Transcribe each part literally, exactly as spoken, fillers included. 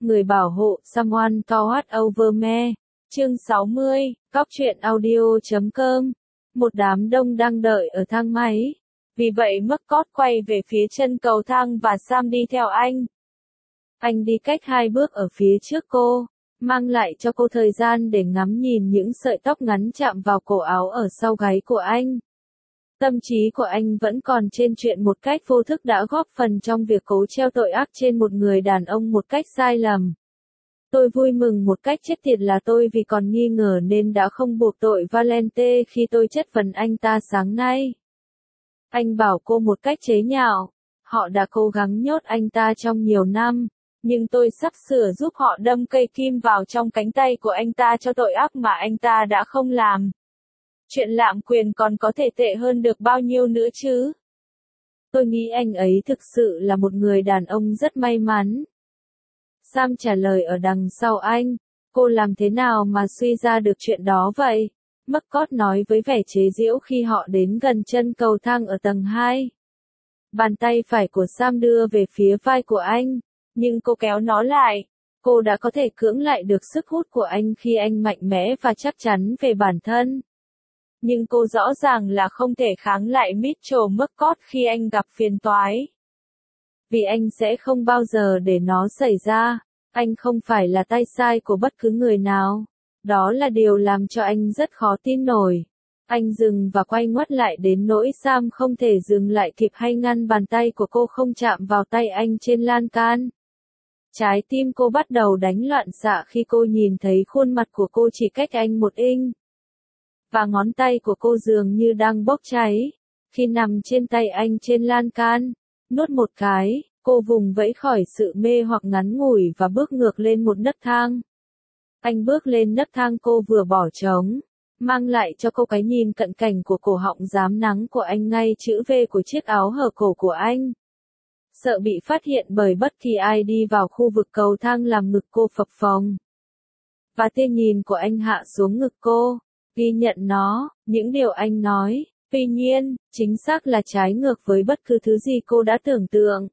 Người bảo hộ, Someone to watch over me. Chương sáu mươi, Góc truyện audio chấm com. Một đám đông đang đợi ở thang máy. Vì vậy McCord quay về phía chân cầu thang và Sam đi theo anh. Anh đi cách hai bước ở phía trước cô, mang lại cho cô thời gian để ngắm nhìn những sợi tóc ngắn chạm vào cổ áo ở sau gáy của anh. Tâm trí của anh vẫn còn trên chuyện một cách vô thức đã góp phần trong việc cố treo tội ác trên một người đàn ông một cách sai lầm. Tôi vui mừng một cách chết tiệt là tôi vì còn nghi ngờ nên đã không buộc tội Valente khi tôi chất vấn anh ta sáng nay. Anh bảo cô một cách chế nhạo, họ đã cố gắng nhốt anh ta trong nhiều năm, nhưng tôi sắp sửa giúp họ đâm cây kim vào trong cánh tay của anh ta cho tội ác mà anh ta đã không làm. Chuyện lạm quyền còn có thể tệ hơn được bao nhiêu nữa chứ? Tôi nghĩ anh ấy thực sự là một người đàn ông rất may mắn. Sam trả lời ở đằng sau anh, cô làm thế nào mà suy ra được chuyện đó vậy? McCord nói với vẻ chế giễu khi họ đến gần chân cầu thang ở tầng hai. Bàn tay phải của Sam đưa về phía vai của anh, nhưng cô kéo nó lại. Cô đã có thể cưỡng lại được sức hút của anh khi anh mạnh mẽ và chắc chắn về bản thân. Nhưng cô rõ ràng là không thể kháng lại Mitchell McCord khi anh gặp phiền toái. Vì anh sẽ không bao giờ để nó xảy ra, anh không phải là tay sai của bất cứ người nào. Đó là điều làm cho anh rất khó tin nổi. Anh dừng và quay ngoắt lại đến nỗi Sam không thể dừng lại kịp hay ngăn bàn tay của cô không chạm vào tay anh trên lan can. Trái tim cô bắt đầu đánh loạn xạ khi cô nhìn thấy khuôn mặt của cô chỉ cách anh một inch. Và ngón tay của cô dường như đang bốc cháy. Khi nằm trên tay anh trên lan can, nuốt một cái, cô vùng vẫy khỏi sự mê hoặc ngắn ngủi và bước ngược lên một nấc thang. Anh bước lên nấc thang cô vừa bỏ trống, mang lại cho cô cái nhìn cận cảnh của cổ họng rám nắng của anh ngay chữ V của chiếc áo hở cổ của anh. Sợ bị phát hiện bởi bất kỳ ai đi vào khu vực cầu thang làm ngực cô phập phồng. Và tia nhìn của anh hạ xuống ngực cô, ghi nhận nó, những điều anh nói, tuy nhiên, chính xác là trái ngược với bất cứ thứ gì cô đã tưởng tượng.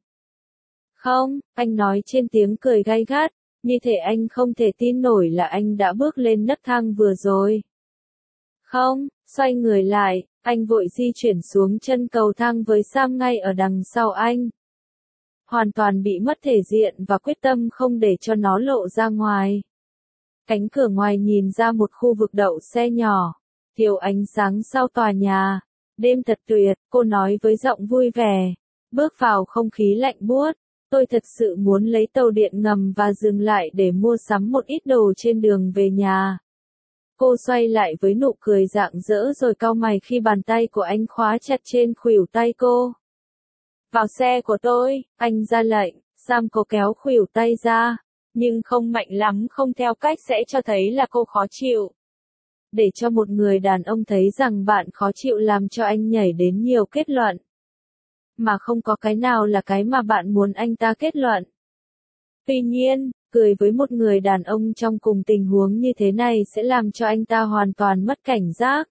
Không, anh nói trên tiếng cười gay gắt, như thể anh không thể tin nổi là anh đã bước lên nấc thang vừa rồi. Không, xoay người lại, anh vội di chuyển xuống chân cầu thang với Sam ngay ở đằng sau anh. Hoàn toàn bị mất thể diện và quyết tâm không để cho nó lộ ra ngoài. Cánh cửa ngoài nhìn ra một khu vực đậu xe nhỏ, thiếu ánh sáng sau tòa nhà. Đêm thật tuyệt, cô nói với giọng vui vẻ. Bước vào không khí lạnh buốt, tôi thật sự muốn lấy tàu điện ngầm và dừng lại để mua sắm một ít đồ trên đường về nhà. Cô xoay lại với nụ cười rạng rỡ rồi cau mày khi bàn tay của anh khóa chặt trên khuỷu tay cô. Vào xe của tôi, anh ra lệnh. Sam cố kéo khuỷu tay ra, nhưng không mạnh lắm, không theo cách sẽ cho thấy là cô khó chịu. Để cho một người đàn ông thấy rằng bạn khó chịu làm cho anh nhảy đến nhiều kết luận. Mà không có cái nào là cái mà bạn muốn anh ta kết luận. Tuy nhiên, cười với một người đàn ông trong cùng tình huống như thế này sẽ làm cho anh ta hoàn toàn mất cảnh giác.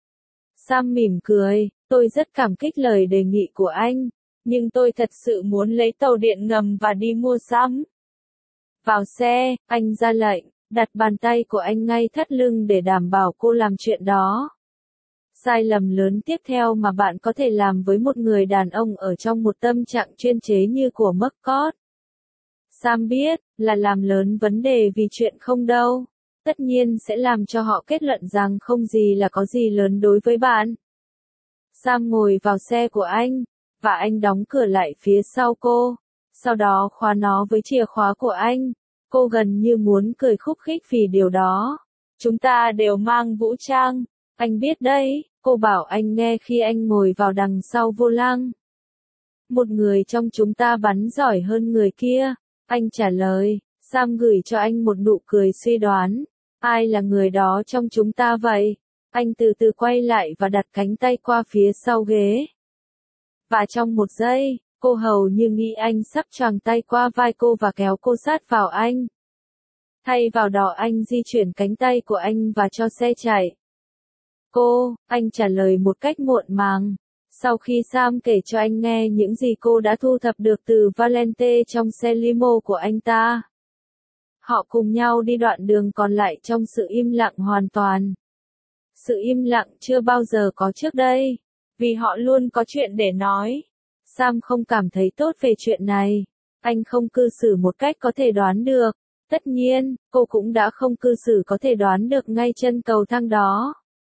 Sam mỉm cười, tôi rất cảm kích lời đề nghị của anh, nhưng tôi thật sự muốn lấy tàu điện ngầm và đi mua sắm. Vào xe, anh ra lệnh, đặt bàn tay của anh ngay thắt lưng để đảm bảo cô làm chuyện đó. Sai lầm lớn tiếp theo mà bạn có thể làm với một người đàn ông ở trong một tâm trạng chuyên chế như của McCord. Sam biết, là làm lớn vấn đề vì chuyện không đâu. Tất nhiên sẽ làm cho họ kết luận rằng không gì là có gì lớn đối với bạn. Sam ngồi vào xe của anh, và anh đóng cửa lại phía sau cô. Sau đó khóa nó với chìa khóa của anh. Cô gần như muốn cười khúc khích vì điều đó. Chúng ta đều mang vũ trang. Anh biết đấy, cô bảo anh nghe khi anh ngồi vào đằng sau vô lăng. Một người trong chúng ta bắn giỏi hơn người kia. Anh trả lời. Sam gửi cho anh một nụ cười suy đoán. Ai là người đó trong chúng ta vậy? Anh từ từ quay lại và đặt cánh tay qua phía sau ghế. Và trong một giây, cô hầu như nghĩ anh sắp choàng tay qua vai cô và kéo cô sát vào anh. Thay vào đó anh di chuyển cánh tay của anh và cho xe chạy. Cô, anh trả lời một cách muộn màng. Sau khi Sam kể cho anh nghe những gì cô đã thu thập được từ Valente trong xe limo của anh ta. Họ cùng nhau đi đoạn đường còn lại trong sự im lặng hoàn toàn. Sự im lặng chưa bao giờ có trước đây, vì họ luôn có chuyện để nói. Sam không cảm thấy tốt về chuyện này. Anh không cư xử một cách có thể đoán được. Tất nhiên, cô cũng đã không cư xử có thể đoán được ngay chân cầu thang đó.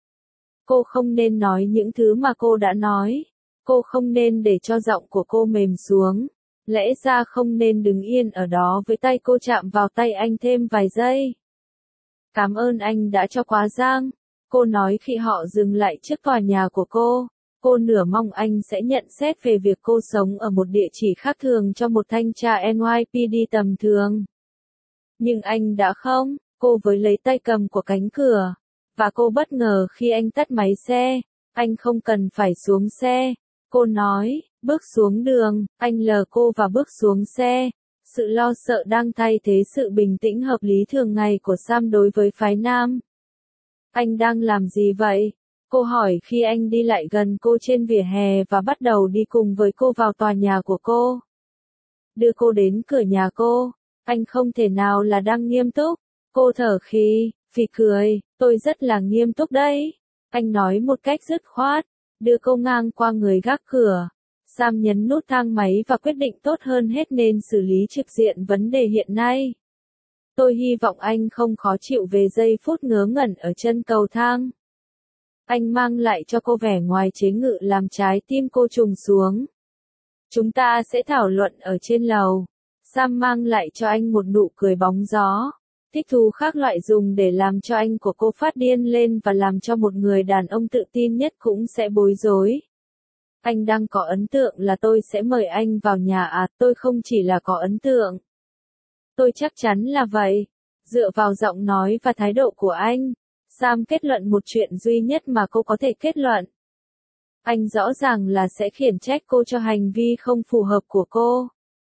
Cô không nên nói những thứ mà cô đã nói. Cô không nên để cho giọng của cô mềm xuống. Lẽ ra không nên đứng yên ở đó với tay cô chạm vào tay anh thêm vài giây. Cảm ơn anh đã cho quá giang. Cô nói khi họ dừng lại trước tòa nhà của cô. Cô nửa mong anh sẽ nhận xét về việc cô sống ở một địa chỉ khác thường cho một thanh tra en y pê đê tầm thường. Nhưng anh đã không. Cô với lấy tay cầm của cánh cửa. Và cô bất ngờ khi anh tắt máy xe. Anh không cần phải xuống xe. Cô nói, bước xuống đường. Anh lờ cô và bước xuống xe. Sự lo sợ đang thay thế sự bình tĩnh hợp lý thường ngày của Sam đối với phái nam. Anh đang làm gì vậy? Cô hỏi khi anh đi lại gần cô trên vỉa hè và bắt đầu đi cùng với cô vào tòa nhà của cô. Đưa cô đến cửa nhà cô. Anh không thể nào là đang nghiêm túc. Cô thở khí, phì cười, tôi rất là nghiêm túc đấy. Anh nói một cách dứt khoát, đưa cô ngang qua người gác cửa. Sam nhấn nút thang máy và quyết định tốt hơn hết nên xử lý trực diện vấn đề hiện nay. Tôi hy vọng anh không khó chịu về giây phút ngớ ngẩn ở chân cầu thang. Anh mang lại cho cô vẻ ngoài chế ngự làm trái tim cô trùng xuống. Chúng ta sẽ thảo luận ở trên lầu. Sam mang lại cho anh một nụ cười bóng gió. Thích thú khác loại dùng để làm cho anh của cô phát điên lên và làm cho một người đàn ông tự tin nhất cũng sẽ bối rối. Anh đang có ấn tượng là tôi sẽ mời anh vào nhà à, tôi không chỉ là có ấn tượng. Tôi chắc chắn là vậy. Dựa vào giọng nói và thái độ của anh, Sam kết luận một chuyện duy nhất mà cô có thể kết luận. Anh rõ ràng là sẽ khiển trách cô cho hành vi không phù hợp của cô.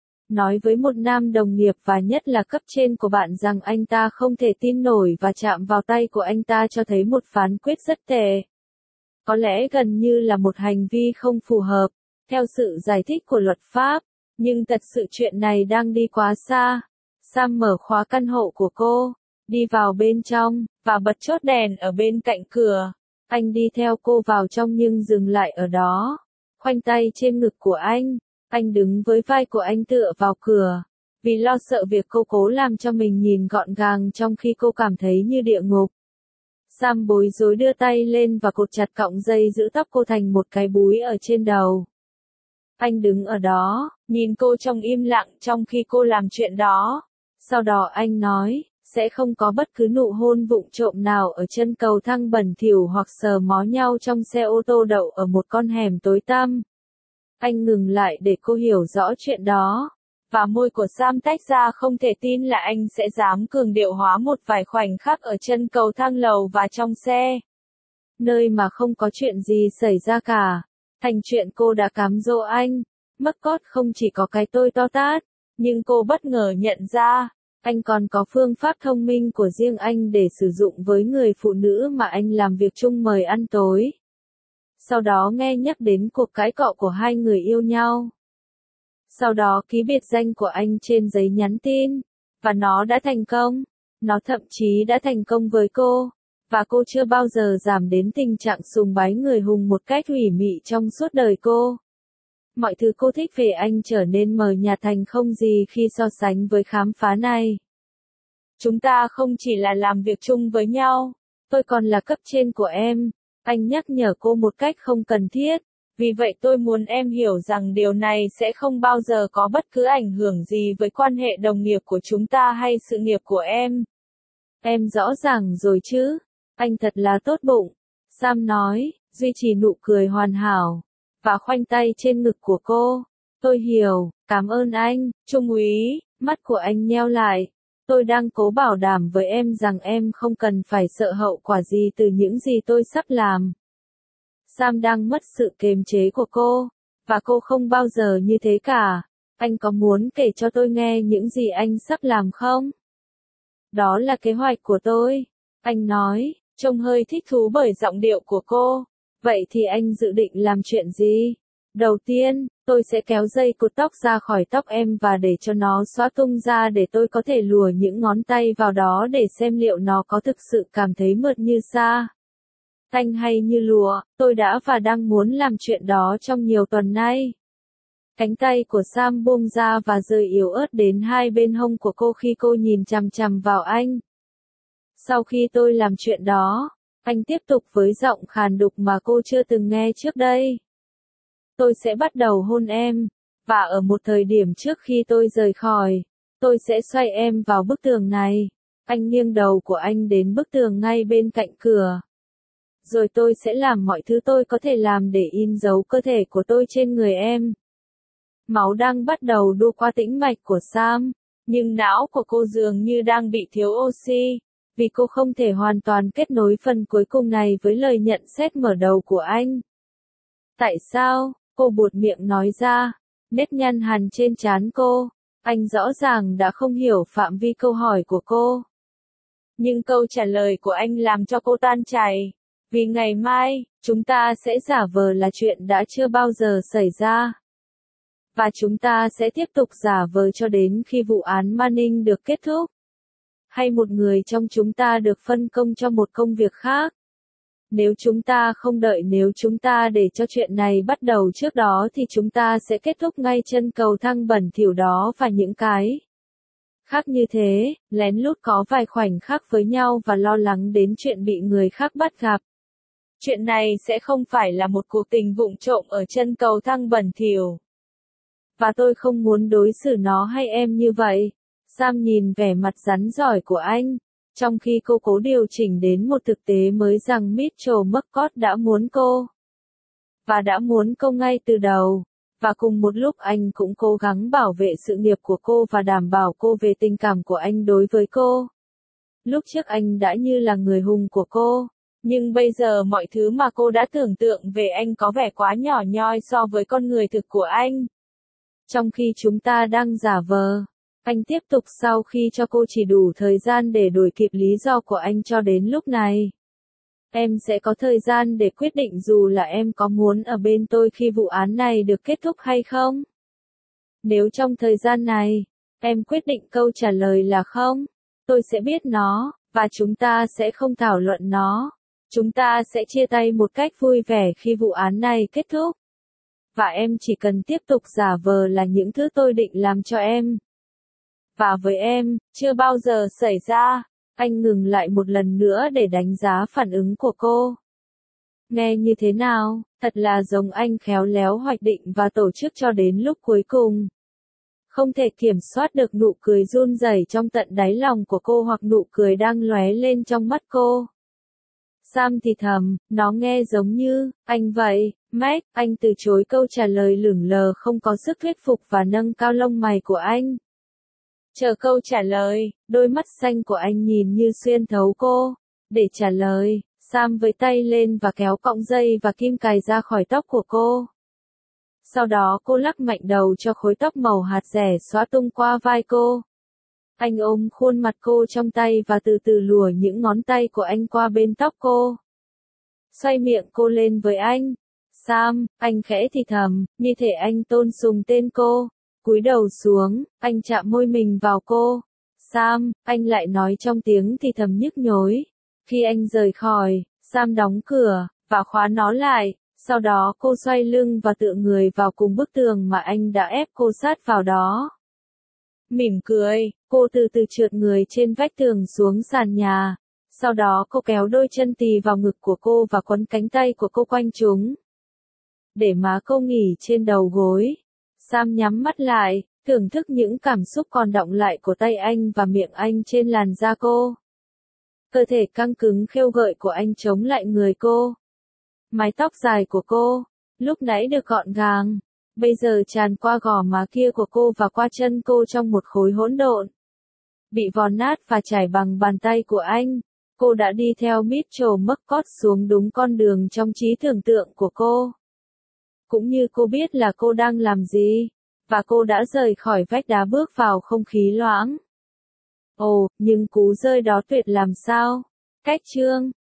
Nói với một nam đồng nghiệp và nhất là cấp trên của bạn rằng anh ta không thể tin nổi và chạm vào tay của anh ta cho thấy một phán quyết rất tệ. Có lẽ gần như là một hành vi không phù hợp, theo sự giải thích của luật pháp, nhưng thật sự chuyện này đang đi quá xa. Sam mở khóa căn hộ của cô, đi vào bên trong, và bật chốt đèn ở bên cạnh cửa. Anh đi theo cô vào trong nhưng dừng lại ở đó, khoanh tay trên ngực của anh. Anh đứng với vai của anh tựa vào cửa, vì lo sợ việc cô cố làm cho mình nhìn gọn gàng trong khi cô cảm thấy như địa ngục. Sam bối rối đưa tay lên và cột chặt cọng dây giữ tóc cô thành một cái búi ở trên đầu. Anh đứng ở đó, nhìn cô trong im lặng trong khi cô làm chuyện đó. Sau đó anh nói, sẽ không có bất cứ nụ hôn vụng trộm nào ở chân cầu thang bẩn thỉu hoặc sờ mó nhau trong xe ô tô đậu ở một con hẻm tối tăm. Anh ngừng lại để cô hiểu rõ chuyện đó. Và môi của Sam tách ra không thể tin là anh sẽ dám cường điệu hóa một vài khoảnh khắc ở chân cầu thang lầu và trong xe. Nơi mà không có chuyện gì xảy ra cả. Thành chuyện cô đã cám dỗ anh. McCord không chỉ có cái tôi to tát, nhưng cô bất ngờ nhận ra, anh còn có phương pháp thông minh của riêng anh để sử dụng với người phụ nữ mà anh làm việc chung mời ăn tối. Sau đó nghe nhắc đến cuộc cãi cọ của hai người yêu nhau. Sau đó ký biệt danh của anh trên giấy nhắn tin. Và nó đã thành công. Nó thậm chí đã thành công với cô. Và cô chưa bao giờ giảm đến tình trạng sùng bái người hùng một cách ủy mị trong suốt đời cô. Mọi thứ cô thích về anh trở nên mờ nhạt thành không gì khi so sánh với khám phá này. Chúng ta không chỉ là làm việc chung với nhau. Tôi còn là cấp trên của em. Anh nhắc nhở cô một cách không cần thiết. Vì vậy tôi muốn em hiểu rằng điều này sẽ không bao giờ có bất cứ ảnh hưởng gì với quan hệ đồng nghiệp của chúng ta hay sự nghiệp của em. Em rõ ràng rồi chứ? Anh thật là tốt bụng. Sam nói, duy trì nụ cười hoàn hảo. Và khoanh tay trên ngực của cô. Tôi hiểu, cảm ơn anh, Trung úy. Mắt của anh nheo lại. Tôi đang cố bảo đảm với em rằng em không cần phải sợ hậu quả gì từ những gì tôi sắp làm. Sam đang mất sự kiềm chế của cô. Và cô không bao giờ như thế cả. Anh có muốn kể cho tôi nghe những gì anh sắp làm không? Đó là kế hoạch của tôi. Anh nói, trông hơi thích thú bởi giọng điệu của cô. Vậy thì anh dự định làm chuyện gì? Đầu tiên, Tôi sẽ kéo dây cột tóc ra khỏi tóc em và để cho nó xõa tung ra để tôi có thể lùa những ngón tay vào đó để xem liệu nó có thực sự cảm thấy mượt như sa tanh hay như lụa. Tôi đã và đang muốn làm chuyện đó trong nhiều tuần nay. Cánh tay của Sam buông ra và rơi yếu ớt đến hai bên hông của cô khi cô nhìn chằm chằm vào anh. Sau khi tôi làm chuyện đó, anh tiếp tục với giọng khàn đục mà cô chưa từng nghe trước đây. Tôi sẽ bắt đầu hôn em, và ở một thời điểm trước khi tôi rời khỏi, tôi sẽ xoay em vào bức tường này. Anh nghiêng đầu của anh đến bức tường ngay bên cạnh cửa. Rồi tôi sẽ làm mọi thứ tôi có thể làm để in dấu cơ thể của tôi trên người em. Máu đang bắt đầu đua qua tĩnh mạch của Sam, nhưng não của cô dường như đang bị thiếu oxy, vì cô không thể hoàn toàn kết nối phần cuối cùng này với lời nhận xét mở đầu của anh. Tại sao? Cô buột miệng nói ra, nếp nhăn hằn trên trán cô. Anh rõ ràng đã không hiểu phạm vi câu hỏi của cô. Nhưng câu trả lời của anh làm cho cô tan chảy. Vì ngày mai, chúng ta sẽ giả vờ là chuyện đã chưa bao giờ xảy ra. Và chúng ta sẽ tiếp tục giả vờ cho đến khi vụ án Manning được kết thúc. Hay một người trong chúng ta được phân công cho một công việc khác. Nếu chúng ta không đợi nếu chúng ta để cho chuyện này bắt đầu trước đó thì chúng ta sẽ kết thúc ngay chân cầu thang bẩn thỉu đó và những cái khác như thế, lén lút có vài khoảnh khắc với nhau và lo lắng đến chuyện bị người khác bắt gặp. Chuyện này sẽ không phải là một cuộc tình vụng trộm ở chân cầu thang bẩn thỉu. Và tôi không muốn đối xử nó hay em như vậy. Sam nhìn vẻ mặt rắn rỏi của anh, trong khi cô cố điều chỉnh đến một thực tế mới rằng Mitchell McCord đã muốn cô. Và đã muốn cô ngay từ đầu. Và cùng một lúc anh cũng cố gắng bảo vệ sự nghiệp của cô và đảm bảo cô về tình cảm của anh đối với cô. Lúc trước anh đã như là người hùng của cô. Nhưng bây giờ mọi thứ mà cô đã tưởng tượng về anh có vẻ quá nhỏ nhoi so với con người thực của anh. Trong khi chúng ta đang giả vờ, anh tiếp tục sau khi cho cô chỉ đủ thời gian để đuổi kịp lý do của anh cho đến lúc này. Em sẽ có thời gian để quyết định dù là em có muốn ở bên tôi khi vụ án này được kết thúc hay không. Nếu trong thời gian này, em quyết định câu trả lời là không, tôi sẽ biết nó, và chúng ta sẽ không thảo luận nó. Chúng ta sẽ chia tay một cách vui vẻ khi vụ án này kết thúc. Và em chỉ cần tiếp tục giả vờ là những thứ tôi định làm cho em. Và với em, chưa bao giờ xảy ra. Anh ngừng lại một lần nữa để đánh giá phản ứng của cô. Nghe như thế nào, thật là giống anh khéo léo hoạch định và tổ chức cho đến lúc cuối cùng. Không thể kiểm soát được nụ cười run rẩy trong tận đáy lòng của cô hoặc nụ cười đang lóe lên trong mắt cô. Sam thì thầm, nó nghe giống như, anh vậy, Mac, anh từ chối câu trả lời lửng lờ không có sức thuyết phục và nâng cao lông mày của anh. Chờ câu trả lời, đôi mắt xanh của anh nhìn như xuyên thấu cô. Để trả lời, Sam với tay lên và kéo cọng dây và kim cài ra khỏi tóc của cô. Sau đó cô lắc mạnh đầu cho khối tóc màu hạt rẻ xóa tung qua vai cô. Anh ôm khuôn mặt cô trong tay và từ từ lùa những ngón tay của anh qua bên tóc cô. Xoay miệng cô lên với anh. Sam, anh khẽ thì thầm, như thể anh tôn sùng tên cô. Cúi đầu xuống, anh chạm môi mình vào cô. Sam, anh lại nói trong tiếng thì thầm nhức nhối. Khi anh rời khỏi, Sam đóng cửa, và khóa nó lại. Sau đó cô xoay lưng và tựa người vào cùng bức tường mà anh đã ép cô sát vào đó. Mỉm cười, cô từ từ trượt người trên vách tường xuống sàn nhà. Sau đó cô kéo đôi chân tì vào ngực của cô và quấn cánh tay của cô quanh chúng. Để má cô nghỉ trên đầu gối. Sam nhắm mắt lại, thưởng thức những cảm xúc còn đọng lại của tay anh và miệng anh trên làn da cô. Cơ thể căng cứng khêu gợi của anh chống lại người cô. Mái tóc dài của cô, lúc nãy được gọn gàng, bây giờ tràn qua gò má kia của cô và qua chân cô trong một khối hỗn độn. Bị vò nát và trải bằng bàn tay của anh, cô đã đi theo Mitchell McCord xuống đúng con đường trong trí tưởng tượng của cô. Cũng như cô biết là cô đang làm gì, và cô đã rời khỏi vách đá bước vào không khí loãng. Ồ, nhưng cú rơi đó tuyệt làm sao? Cách chương